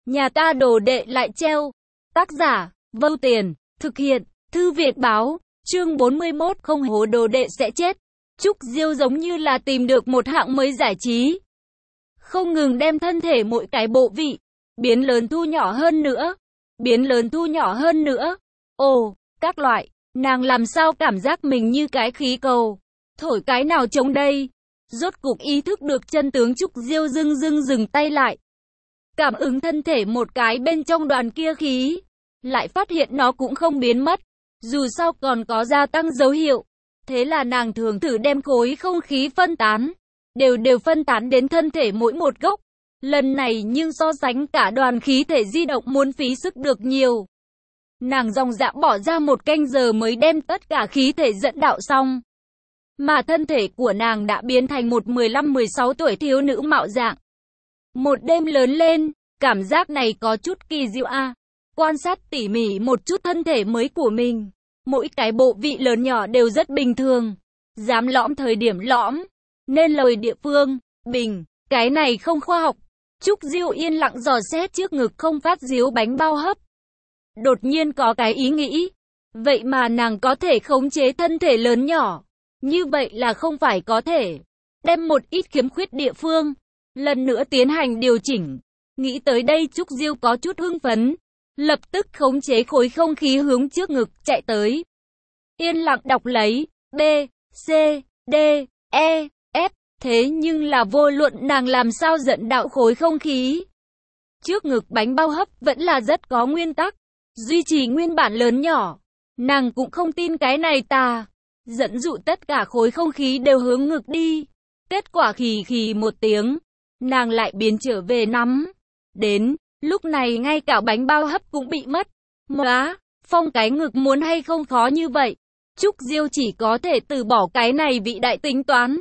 Nhà ta đồ đệ lại treo. Tác giả, Vâu Tiền, thực hiện, Thư viện báo, chương 41 không hố đồ đệ sẽ chết. Trúc Diêu giống như là tìm được một hạng mới giải trí. Không ngừng đem thân thể mỗi cái bộ vị, biến lớn thu nhỏ hơn nữa, biến lớn thu nhỏ hơn nữa. Ồ, các loại, nàng làm sao cảm giác mình như cái khí cầu, thổi cái nào trống đây. Rốt cục ý thức được chân tướng, Trúc Diêu dừng tay lại. Cảm ứng thân thể một cái bên trong đoàn kia khí, lại phát hiện nó cũng không biến mất, dù sao còn có gia tăng dấu hiệu. Thế là nàng thường thử đem khối không khí phân tán, đều phân tán đến thân thể mỗi một gốc. Lần này nhưng so sánh cả đoàn khí thể di động muốn phí sức được nhiều. Nàng dòng dã bỏ ra 1 canh giờ mới đem tất cả khí thể dẫn đạo xong. Mà thân thể của nàng đã biến thành một 15-16 tuổi thiếu nữ mạo dạng. Một đêm lớn lên, cảm giác này có chút kỳ diệu a. Quan sát tỉ mỉ một chút thân thể mới của mình, mỗi cái bộ vị lớn nhỏ đều rất bình thường. Dám lõm thời điểm lõm, nên lời địa phương, bình, cái này không khoa học. Trúc Diêu yên lặng dò xét trước ngực không phát díu bánh bao hấp. Đột nhiên có cái ý nghĩ, vậy mà nàng có thể khống chế thân thể lớn nhỏ. Như vậy là không phải có thể đem một ít khiếm khuyết địa phương, lần nữa tiến hành điều chỉnh. Nghĩ tới đây Trúc Diêu có chút hưng phấn, lập tức khống chế khối không khí hướng trước ngực chạy tới. Yên lặng đọc lấy, B, C, D, E, F, thế nhưng là vô luận nàng làm sao dẫn đạo khối không khí. Trước ngực bánh bao hấp vẫn là rất có nguyên tắc, duy trì nguyên bản lớn nhỏ. Nàng cũng không tin cái này tà, dẫn dụ tất cả khối không khí đều hướng ngực đi. Kết quả khì một tiếng, nàng lại biến trở về nắm. Đến lúc này ngay cả bánh bao hấp cũng bị mất. Móa, phong cái ngực muốn hay không khó như vậy. Trúc Diêu chỉ có thể từ bỏ cái này vị đại tính toán.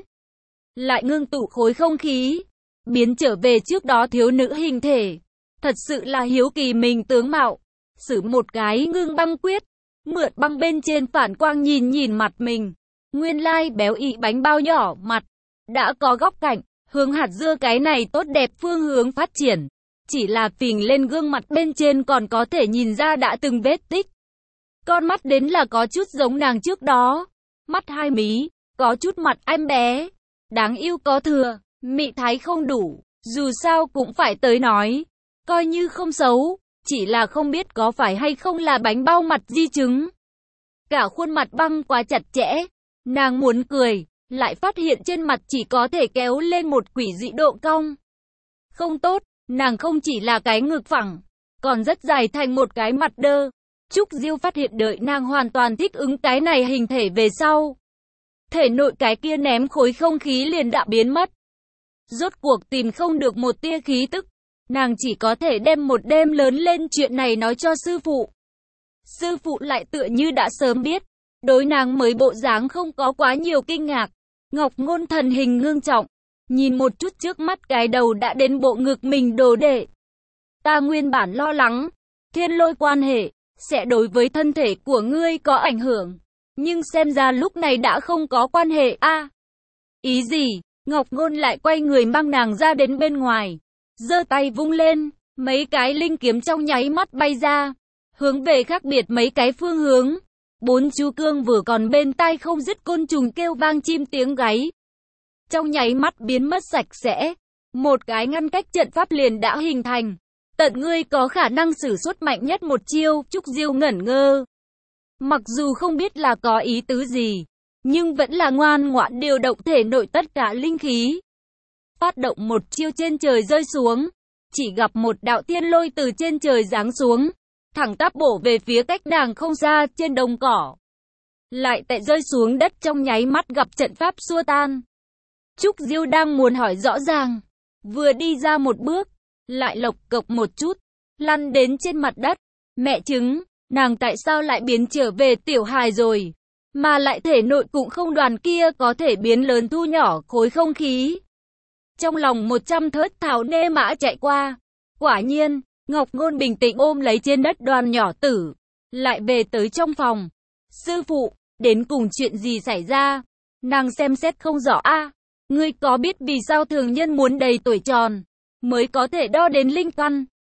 Lại ngưng tụ khối không khí, biến trở về trước đó thiếu nữ hình thể. Thật sự là hiếu kỳ mình tướng mạo. Sử một cái ngưng băng quyết, mượn băng bên trên phản quang nhìn mặt mình. Nguyên lai béo ị bánh bao nhỏ mặt, đã có góc cạnh, hướng hạt dưa cái này tốt đẹp phương hướng phát triển. Chỉ là phình lên gương mặt bên trên còn có thể nhìn ra đã từng vết tích. Con mắt đến là có chút giống nàng trước đó. Mắt hai mí, có chút mặt em bé. Đáng yêu có thừa, mị thái không đủ. Dù sao cũng phải tới nói. Coi như không xấu, chỉ là không biết có phải hay không là bánh bao mặt di chứng. Cả khuôn mặt băng quá chặt chẽ. Nàng muốn cười, lại phát hiện trên mặt chỉ có thể kéo lên một quỷ dị độ cong. Không tốt. Nàng không chỉ là cái ngực phẳng, còn rất dài thành một cái mặt đơ. Trúc Diêu phát hiện đợi nàng hoàn toàn thích ứng cái này hình thể về sau, thể nội cái kia ném khối không khí liền đã biến mất. Rốt cuộc tìm không được một tia khí tức, nàng chỉ có thể đem một đêm lớn lên chuyện này nói cho sư phụ. Sư phụ lại tựa như đã sớm biết, đối nàng mới bộ dáng không có quá nhiều kinh ngạc. Ngọc Ngôn thần hình ngưng trọng, nhìn một chút trước mắt cái đầu đã đến bộ ngực mình đồ đệ. Ta nguyên bản lo lắng, thiên lôi quan hệ, sẽ đối với thân thể của ngươi có ảnh hưởng. Nhưng xem ra lúc này đã không có quan hệ a. Ý gì? Ngọc Ngôn lại quay người mang nàng ra đến bên ngoài. Giơ tay vung lên, mấy cái linh kiếm trong nháy mắt bay ra. Hướng về khác biệt mấy cái phương hướng. 4 chu cương vừa còn bên tai không dứt côn trùng kêu vang chim tiếng gáy. Trong nháy mắt biến mất sạch sẽ. Một cái ngăn cách trận pháp liền đã hình thành. Tận ngươi có khả năng sử xuất mạnh nhất một chiêu. Trúc Diêu ngẩn ngơ. Mặc dù không biết là có ý tứ gì, nhưng vẫn là ngoan ngoãn điều động thể nội tất cả linh khí. Phát động một chiêu trên trời rơi xuống. Chỉ gặp một đạo thiên lôi từ trên trời giáng xuống, thẳng tắp bổ về phía cách nàng không xa trên đồng cỏ. Lại tại rơi xuống đất trong nháy mắt gặp trận pháp xua tan. Trúc Diêu đang muốn hỏi rõ ràng, vừa đi ra một bước, lại lộc cộc một chút, lăn đến trên mặt đất. Mẹ chứng, nàng tại sao lại biến trở về tiểu hài rồi, mà lại thể nội cũng không đoàn kia có thể biến lớn thu nhỏ khối không khí. Trong lòng 100 thớt thảo nê mã chạy qua. Quả nhiên, Ngọc Ngôn bình tĩnh ôm lấy trên đất đoàn nhỏ tử, lại về tới trong phòng. Sư phụ, đến cùng chuyện gì xảy ra? Nàng xem xét không rõ a. Ngươi có biết vì sao thường nhân muốn đầy tuổi tròn mới có thể đo đến linh căn,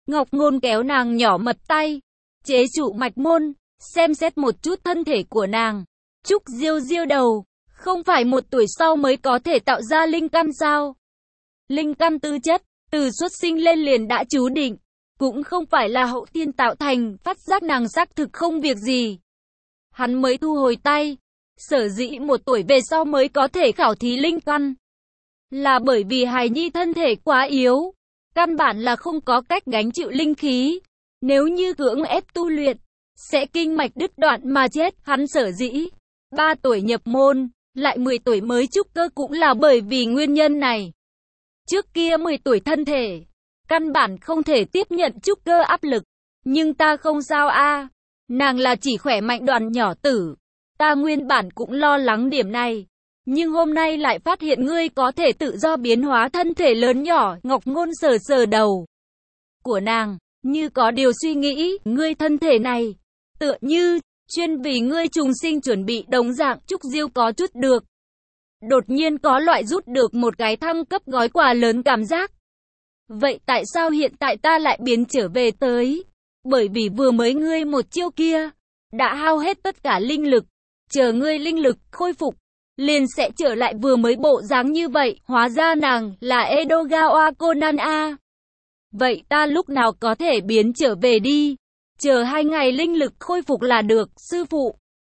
Ngọc Ngôn kéo nàng nhỏ mật tay, chế trụ mạch môn, xem xét một chút thân thể của nàng. Trúc Diêu diêu đầu, không phải 1 tuổi sau mới có thể tạo ra linh căn sao? Linh căn tư chất, từ xuất sinh lên liền đã chú định, cũng không phải là hậu thiên tạo thành, phát giác nàng xác thực không việc gì. Hắn mới thu hồi tay, sở dĩ 1 tuổi về sau mới có thể khảo thí linh căn. Là bởi vì hài nhi thân thể quá yếu, căn bản là không có cách gánh chịu linh khí. Nếu như cưỡng ép tu luyện, sẽ kinh mạch đứt đoạn mà chết. Hắn sở dĩ 3 tuổi nhập môn, lại 10 tuổi mới trúc cơ cũng là bởi vì nguyên nhân này. Trước kia 10 tuổi thân thể, căn bản không thể tiếp nhận trúc cơ áp lực. Nhưng ta không sao a, nàng là chỉ khỏe mạnh đoàn nhỏ tử. Ta nguyên bản cũng lo lắng điểm này. Nhưng hôm nay lại phát hiện ngươi có thể tự do biến hóa thân thể lớn nhỏ. Ngọc Ngôn sờ sờ đầu của nàng, như có điều suy nghĩ, ngươi thân thể này, tựa như, chuyên vì ngươi trùng sinh chuẩn bị đồng dạng. Trúc Diêu có chút được. Đột nhiên có loại rút được một cái thăng cấp gói quà lớn cảm giác. Vậy tại sao hiện tại ta lại biến trở về tới? Bởi vì vừa mới ngươi một chiêu kia, đã hao hết tất cả linh lực. Chờ ngươi linh lực khôi phục, liền sẽ trở lại vừa mới bộ dáng như vậy. Hóa ra nàng là Edogawa Conan a. Vậy ta lúc nào có thể biến trở về đi? Chờ 2 ngày linh lực khôi phục là được, sư phụ.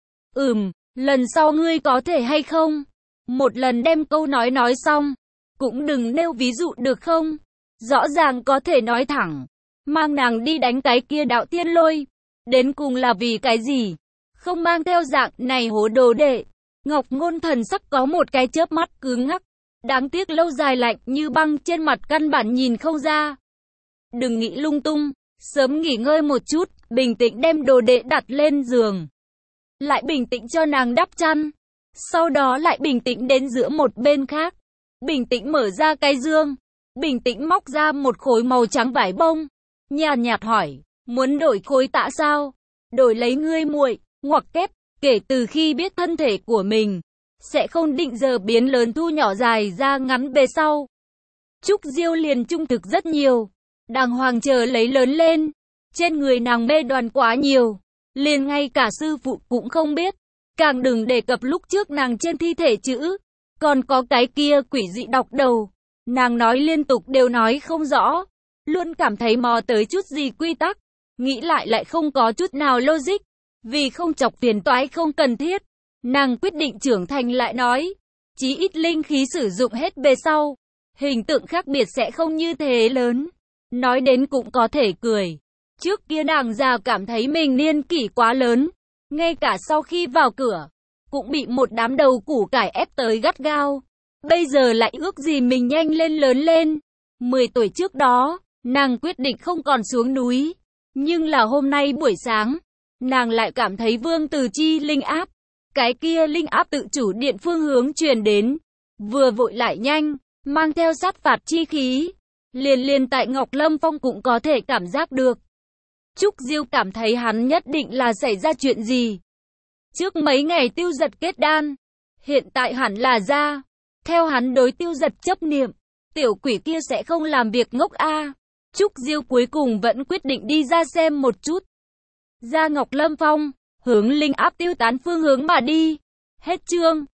Lần sau ngươi có thể hay không? Một lần đem câu nói xong, cũng đừng nêu ví dụ được không? Rõ ràng có thể nói thẳng, mang nàng đi đánh cái kia đạo tiên lôi. Đến cùng là vì cái gì? Không mang theo dạng này hố đồ đệ. Ngọc Ngôn thần sắc có một cái chớp mắt cứng ngắc. Đáng tiếc lâu dài lạnh như băng trên mặt căn bản nhìn không ra. Đừng nghĩ lung tung, sớm nghỉ ngơi một chút, bình tĩnh đem đồ đệ đặt lên giường. Lại bình tĩnh cho nàng đắp chăn. Sau đó lại bình tĩnh đến giữa một bên khác. Bình tĩnh mở ra cái dương. Bình tĩnh móc ra một khối màu trắng vải bông. Nhàn nhạt hỏi, muốn đổi khối tạ sao? Đổi lấy ngươi muội, ngoặc kép, kể từ khi biết thân thể của mình, sẽ không định giờ biến lớn thu nhỏ dài ra ngắn về sau. Trúc Diêu liền trung thực rất nhiều. Đàng hoàng chờ lấy lớn lên. Trên người nàng mê đoàn quá nhiều, liền ngay cả sư phụ cũng không biết. Càng đừng đề cập lúc trước nàng trên thi thể chữ. Còn có cái kia quỷ dị đọc đầu. Nàng nói liên tục đều nói không rõ. Luôn cảm thấy mò tới chút gì quy tắc. Nghĩ lại không có chút nào logic. Vì không chọc phiền toái không cần thiết, nàng quyết định trưởng thành lại nói. Chí ít linh khí sử dụng hết về sau, hình tượng khác biệt sẽ không như thế lớn. Nói đến cũng có thể cười. Trước kia nàng già cảm thấy mình niên kỷ quá lớn. Ngay cả sau khi vào cửa, cũng bị một đám đầu củ cải ép tới gắt gao. Bây giờ lại ước gì mình nhanh lên lớn lên. 10 tuổi trước đó, nàng quyết định không còn xuống núi. Nhưng là hôm nay buổi sáng, nàng lại cảm thấy vương từ chi linh áp. Cái kia linh áp tự chủ điện phương hướng truyền đến. Vừa vội lại nhanh, mang theo sát phạt chi khí. Liền tại Ngọc Lâm Phong cũng có thể cảm giác được. Trúc Diêu cảm thấy hắn nhất định là xảy ra chuyện gì. Trước mấy ngày Tiêu Giật kết đan, hiện tại hẳn là ra. Theo hắn đối Tiêu Giật chấp niệm, tiểu quỷ kia sẽ không làm việc ngốc a. Trúc Diêu cuối cùng vẫn quyết định đi ra xem một chút. Ra Ngọc Lâm Phong, hướng linh áp tiêu tán phương hướng mà đi. Hết chương.